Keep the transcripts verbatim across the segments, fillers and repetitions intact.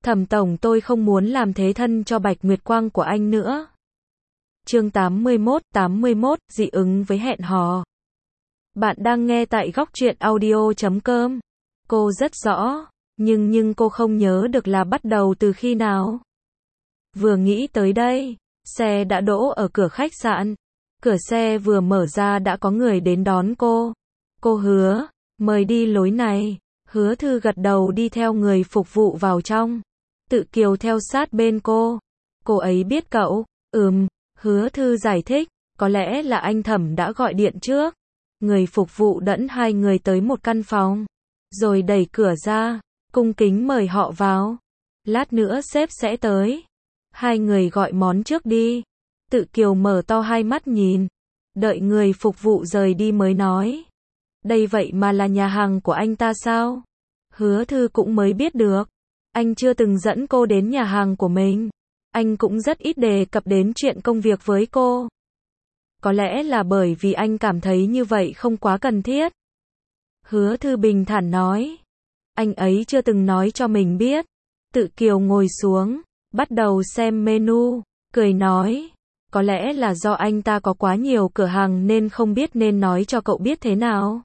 Thẩm tổng, tôi không muốn làm thế thân cho Bạch Nguyệt Quang của anh nữa. Chương tám mươi mốt, tám mươi mốt, dị ứng với hẹn hò. Bạn đang nghe tại góc truyện audio chấm com. Cô rất rõ, nhưng nhưng cô không nhớ được là bắt đầu từ khi nào. Vừa nghĩ tới đây, xe đã đỗ ở cửa khách sạn. Cửa xe vừa mở ra đã có người đến đón cô. Cô hứa, mời đi lối này. Hứa Thư gật đầu đi theo người phục vụ vào trong. Tự Kiều theo sát bên cô. Cô ấy biết cậu. Ừm, Hứa Thư giải thích, có lẽ là anh Thẩm đã gọi điện trước. Người phục vụ dẫn hai người tới một căn phòng, rồi đẩy cửa ra, cung kính mời họ vào. Lát nữa sếp sẽ tới. Hai người gọi món trước đi. Tự Kiều mở to hai mắt nhìn, đợi người phục vụ rời đi mới nói. Đây vậy mà là nhà hàng của anh ta sao? Hứa Thư cũng mới biết được. Anh chưa từng dẫn cô đến nhà hàng của mình. Anh cũng rất ít đề cập đến chuyện công việc với cô. Có lẽ là bởi vì anh cảm thấy như vậy không quá cần thiết. Hứa Thư bình thản nói. Anh ấy chưa từng nói cho mình biết. Tự Kiều ngồi xuống, bắt đầu xem menu, cười nói. Có lẽ là do anh ta có quá nhiều cửa hàng nên không biết nên nói cho cậu biết thế nào.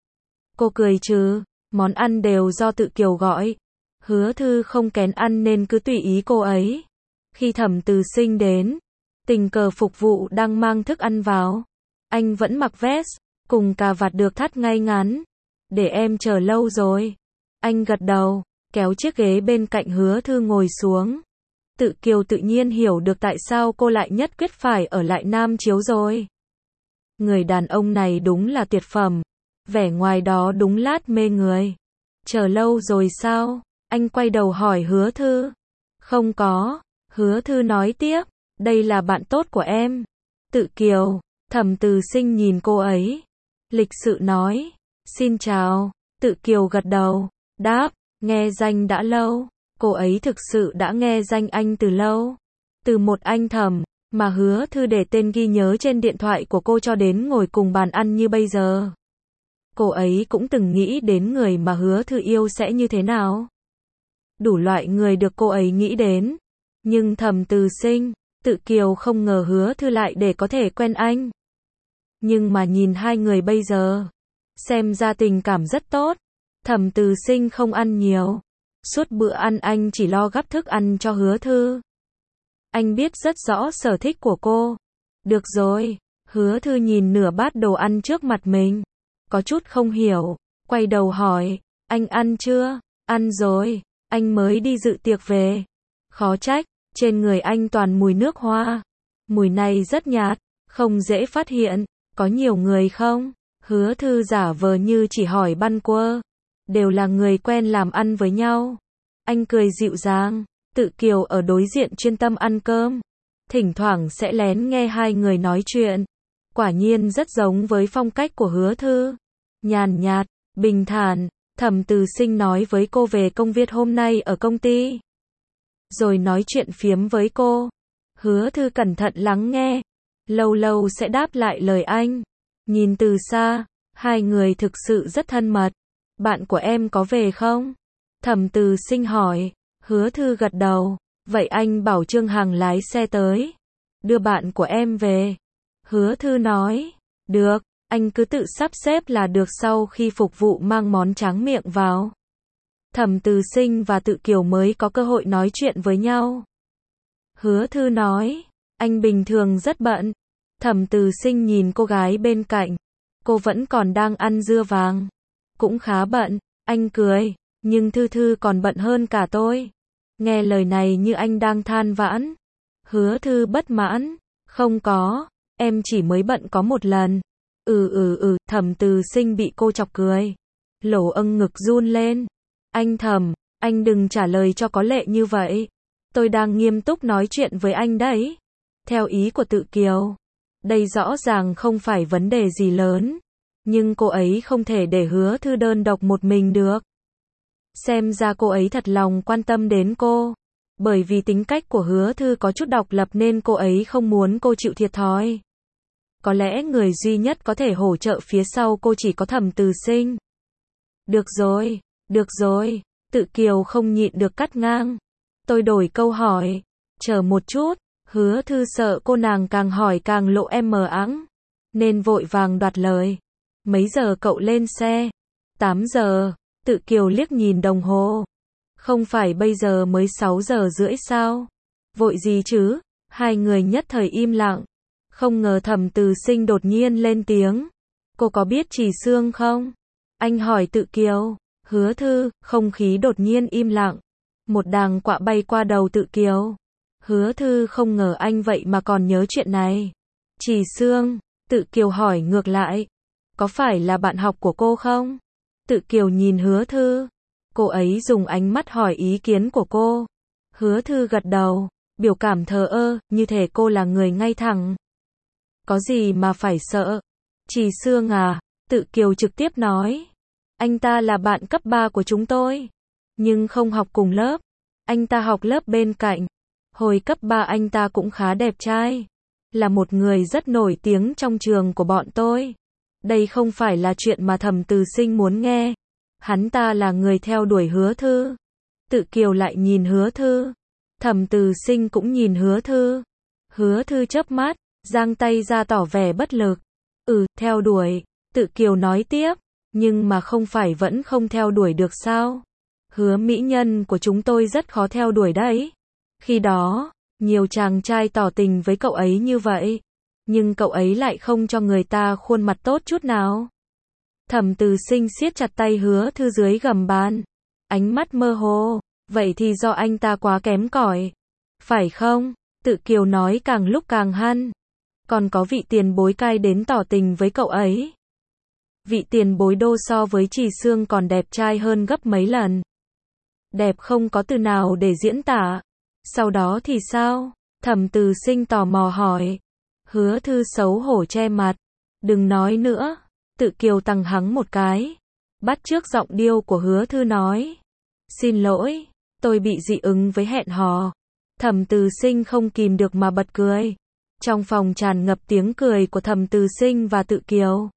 Cô cười trừ, món ăn đều do Tự Kiều gọi. Hứa Thư không kén ăn nên cứ tùy ý cô ấy. Khi Thẩm Từ Sinh đến, tình cờ phục vụ đang mang thức ăn vào. Anh vẫn mặc vest, cùng cà vạt được thắt ngay ngắn. Để em chờ lâu rồi. Anh gật đầu, kéo chiếc ghế bên cạnh Hứa Thư ngồi xuống. Tự Kiều tự nhiên hiểu được tại sao cô lại nhất quyết phải ở lại Nam Chiếu rồi. Người đàn ông này đúng là tuyệt phẩm. Vẻ ngoài đó đúng lát mê người. Chờ lâu rồi sao? Anh quay đầu hỏi Hứa Thư. Không có. Hứa Thư nói tiếp. Đây là bạn tốt của em. Tự Kiều. Thẩm Từ Sinh nhìn cô ấy. Lịch sự nói. Xin chào. Tự Kiều gật đầu. Đáp. Nghe danh đã lâu. Cô ấy thực sự đã nghe danh anh từ lâu. Từ một anh Thẩm, mà Hứa Thư để tên ghi nhớ trên điện thoại của cô cho đến ngồi cùng bàn ăn như bây giờ. Cô ấy cũng từng nghĩ đến người mà Hứa Thư yêu sẽ như thế nào. Đủ loại người được cô ấy nghĩ đến. Nhưng Thẩm Từ Sinh, Tự Kiều không ngờ Hứa Thư lại để có thể quen anh. Nhưng mà nhìn hai người bây giờ, xem ra tình cảm rất tốt. Thẩm Từ Sinh không ăn nhiều. Suốt bữa ăn anh chỉ lo gắp thức ăn cho Hứa Thư. Anh biết rất rõ sở thích của cô. Được rồi. Hứa Thư nhìn nửa bát đồ ăn trước mặt mình. Có chút không hiểu. Quay đầu hỏi. Anh ăn chưa? Ăn rồi. Anh mới đi dự tiệc về. Khó trách. Trên người anh toàn mùi nước hoa. Mùi này rất nhạt. Không dễ phát hiện. Có nhiều người không? Hứa Thư giả vờ như chỉ hỏi băn quơ. Đều là người quen làm ăn với nhau. Anh cười dịu dàng. Tự Kiều ở đối diện chuyên tâm ăn cơm. Thỉnh thoảng sẽ lén nghe hai người nói chuyện. Quả nhiên rất giống với phong cách của Hứa Thư. Nhàn nhạt, bình thản. Thẩm Từ Sinh nói với cô về công việc hôm nay ở công ty. Rồi nói chuyện phiếm với cô. Hứa Thư cẩn thận lắng nghe. Lâu lâu sẽ đáp lại lời anh. Nhìn từ xa, hai người thực sự rất thân mật. Bạn của em có về không? Thẩm Từ Sinh hỏi. Hứa Thư gật đầu. Vậy anh bảo Trương Hằng lái xe tới. Đưa bạn của em về. Hứa Thư nói. Được, anh cứ tự sắp xếp là được. Sau khi phục vụ mang món tráng miệng vào, Thẩm Từ Sinh và Tự Kiều mới có cơ hội nói chuyện với nhau. Hứa Thư nói. Anh bình thường rất bận. Thẩm Từ Sinh nhìn cô gái bên cạnh. Cô vẫn còn đang ăn dưa vàng. Cũng khá bận. Anh cười. Nhưng Thư Thư còn bận hơn cả tôi. Nghe lời này như anh đang than vãn. Hứa Thư bất mãn. Không có. Em chỉ mới bận có một lần. Ừ ừ ừ. Thẩm Từ Sinh bị cô chọc cười. Lỗ âng ngực run lên. Anh Thẩm, anh đừng trả lời cho có lệ như vậy. Tôi đang nghiêm túc nói chuyện với anh đấy. Theo ý của Tự Kiều. Đây rõ ràng không phải vấn đề gì lớn. Nhưng cô ấy không thể để Hứa Thư đơn độc một mình được. Xem ra cô ấy thật lòng quan tâm đến cô. Bởi vì tính cách của Hứa Thư có chút độc lập nên cô ấy không muốn cô chịu thiệt thòi. Có lẽ người duy nhất có thể hỗ trợ phía sau cô chỉ có Thẩm Từ Sinh. Được rồi, được rồi. Tự Kiều không nhịn được cắt ngang. Tôi đổi câu hỏi. Chờ một chút, Hứa Thư sợ cô nàng càng hỏi càng lộ em mờ ẵng, nên vội vàng đoạt lời. Mấy giờ cậu lên xe? tám giờ, Tự Kiều liếc nhìn đồng hồ. Không phải bây giờ mới sáu giờ rưỡi sao? Vội gì chứ? Hai người nhất thời im lặng. Không ngờ Thẩm Từ Sinh đột nhiên lên tiếng. Cô có biết Trì Xương không? Anh hỏi Tự Kiều. Hứa Thư, không khí đột nhiên im lặng. Một đàng quạ bay qua đầu Tự Kiều. Hứa Thư không ngờ anh vậy mà còn nhớ chuyện này. Trì Xương, Tự Kiều hỏi ngược lại. Có phải là bạn học của cô không? Tự Kiều nhìn Hứa Thư. Cô ấy dùng ánh mắt hỏi ý kiến của cô. Hứa Thư gật đầu, biểu cảm thờ ơ, như thể cô là người ngay thẳng. Có gì mà phải sợ? Trì Xương à, Tự Kiều trực tiếp nói. Anh ta là bạn cấp ba của chúng tôi, nhưng không học cùng lớp. Anh ta học lớp bên cạnh. Hồi cấp ba anh ta cũng khá đẹp trai, là một người rất nổi tiếng trong trường của bọn tôi. Đây không phải là chuyện mà Thẩm Từ Sinh muốn nghe. Hắn ta là người theo đuổi Hứa Thư. Tự Kiều lại nhìn Hứa Thư. Thẩm Từ Sinh cũng nhìn Hứa Thư. Hứa Thư chớp mắt, giang tay ra tỏ vẻ bất lực. Ừ, theo đuổi. Tự Kiều nói tiếp. Nhưng mà không phải vẫn không theo đuổi được sao? Hứa mỹ nhân của chúng tôi rất khó theo đuổi đấy. Khi đó, nhiều chàng trai tỏ tình với cậu ấy như vậy. Nhưng cậu ấy lại không cho người ta khuôn mặt tốt chút nào. Thẩm Từ Sinh siết chặt tay Hứa Thư dưới gầm bàn. Ánh mắt mơ hồ. Vậy thì do anh ta quá kém cỏi. Phải không? Tự Kiều nói càng lúc càng hăng. Còn có vị tiền bối cai đến tỏ tình với cậu ấy. Vị tiền bối đô so với Trì Xương còn đẹp trai hơn gấp mấy lần. Đẹp không có từ nào để diễn tả. Sau đó thì sao? Thẩm Từ Sinh tò mò hỏi. Hứa Thư xấu hổ che mặt. Đừng nói nữa. Tự Kiều tằng hắng một cái. Bắt chước giọng điệu của Hứa Thư nói. Xin lỗi, tôi bị dị ứng với hẹn hò. Thẩm Từ Sinh không kìm được mà bật cười. Trong phòng tràn ngập tiếng cười của Thẩm Từ Sinh và Tự Kiều.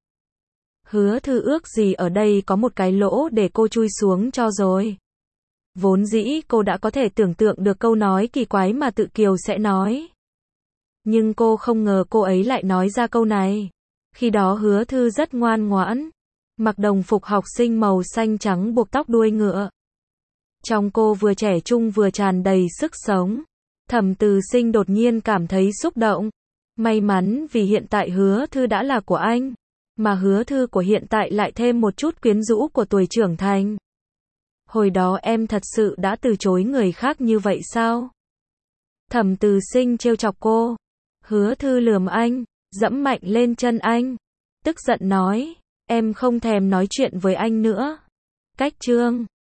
Hứa Thư ước gì ở đây có một cái lỗ để cô chui xuống cho rồi. Vốn dĩ cô đã có thể tưởng tượng được câu nói kỳ quái mà Tự Kiều sẽ nói. Nhưng cô không ngờ cô ấy lại nói ra câu này. Khi đó Hứa Thư rất ngoan ngoãn, mặc đồng phục học sinh màu xanh trắng buộc tóc đuôi ngựa. Trong cô vừa trẻ trung vừa tràn đầy sức sống. Thẩm Từ Sinh đột nhiên cảm thấy xúc động. May mắn vì hiện tại Hứa Thư đã là của anh, mà Hứa Thư của hiện tại lại thêm một chút quyến rũ của tuổi trưởng thành. Hồi đó em thật sự đã từ chối người khác như vậy sao? Thẩm Từ Sinh trêu chọc cô. Hứa Thư lườm anh, dẫm mạnh lên chân anh. Tức giận nói, em không thèm nói chuyện với anh nữa. Cách chương